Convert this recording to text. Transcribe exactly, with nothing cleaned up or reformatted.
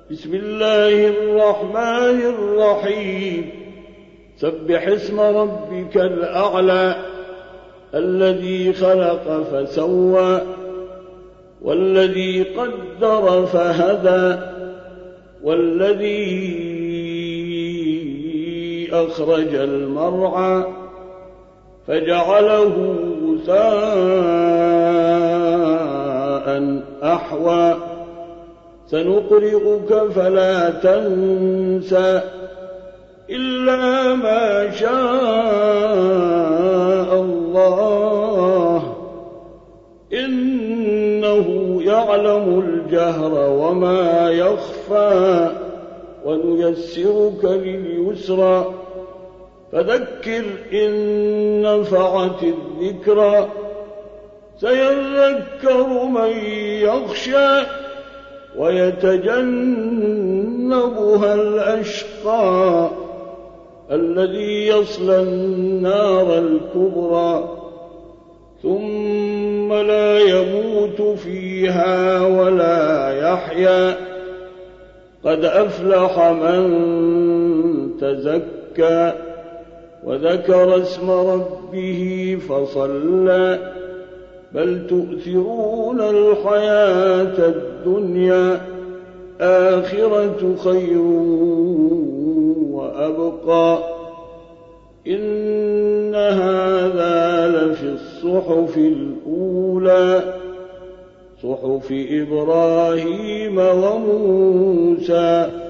بسم الله الرحمن الرحيم سبح اسم ربك الأعلى الذي خلق فسوى والذي قدر فهدى والذي أخرج المرعى فجعله غثاء أحوى سنقرئك فلا تنسى إلا ما شاء الله إنه يعلم الجهر وما يخفى ونيسرك لليسرى فذكر إن نفعت الذكرى سيذكر من يخشى ويتجنبها الأشقى الذي يصلى النار الكبرى ثم لا يموت فيها ولا يحيا قد أفلح من تزكى وذكر اسم ربه فصلى بل تؤثرون الحياة الدنيا آخرة خير وأبقى إن هذا لفي الصحف الأولى صحف إبراهيم وموسى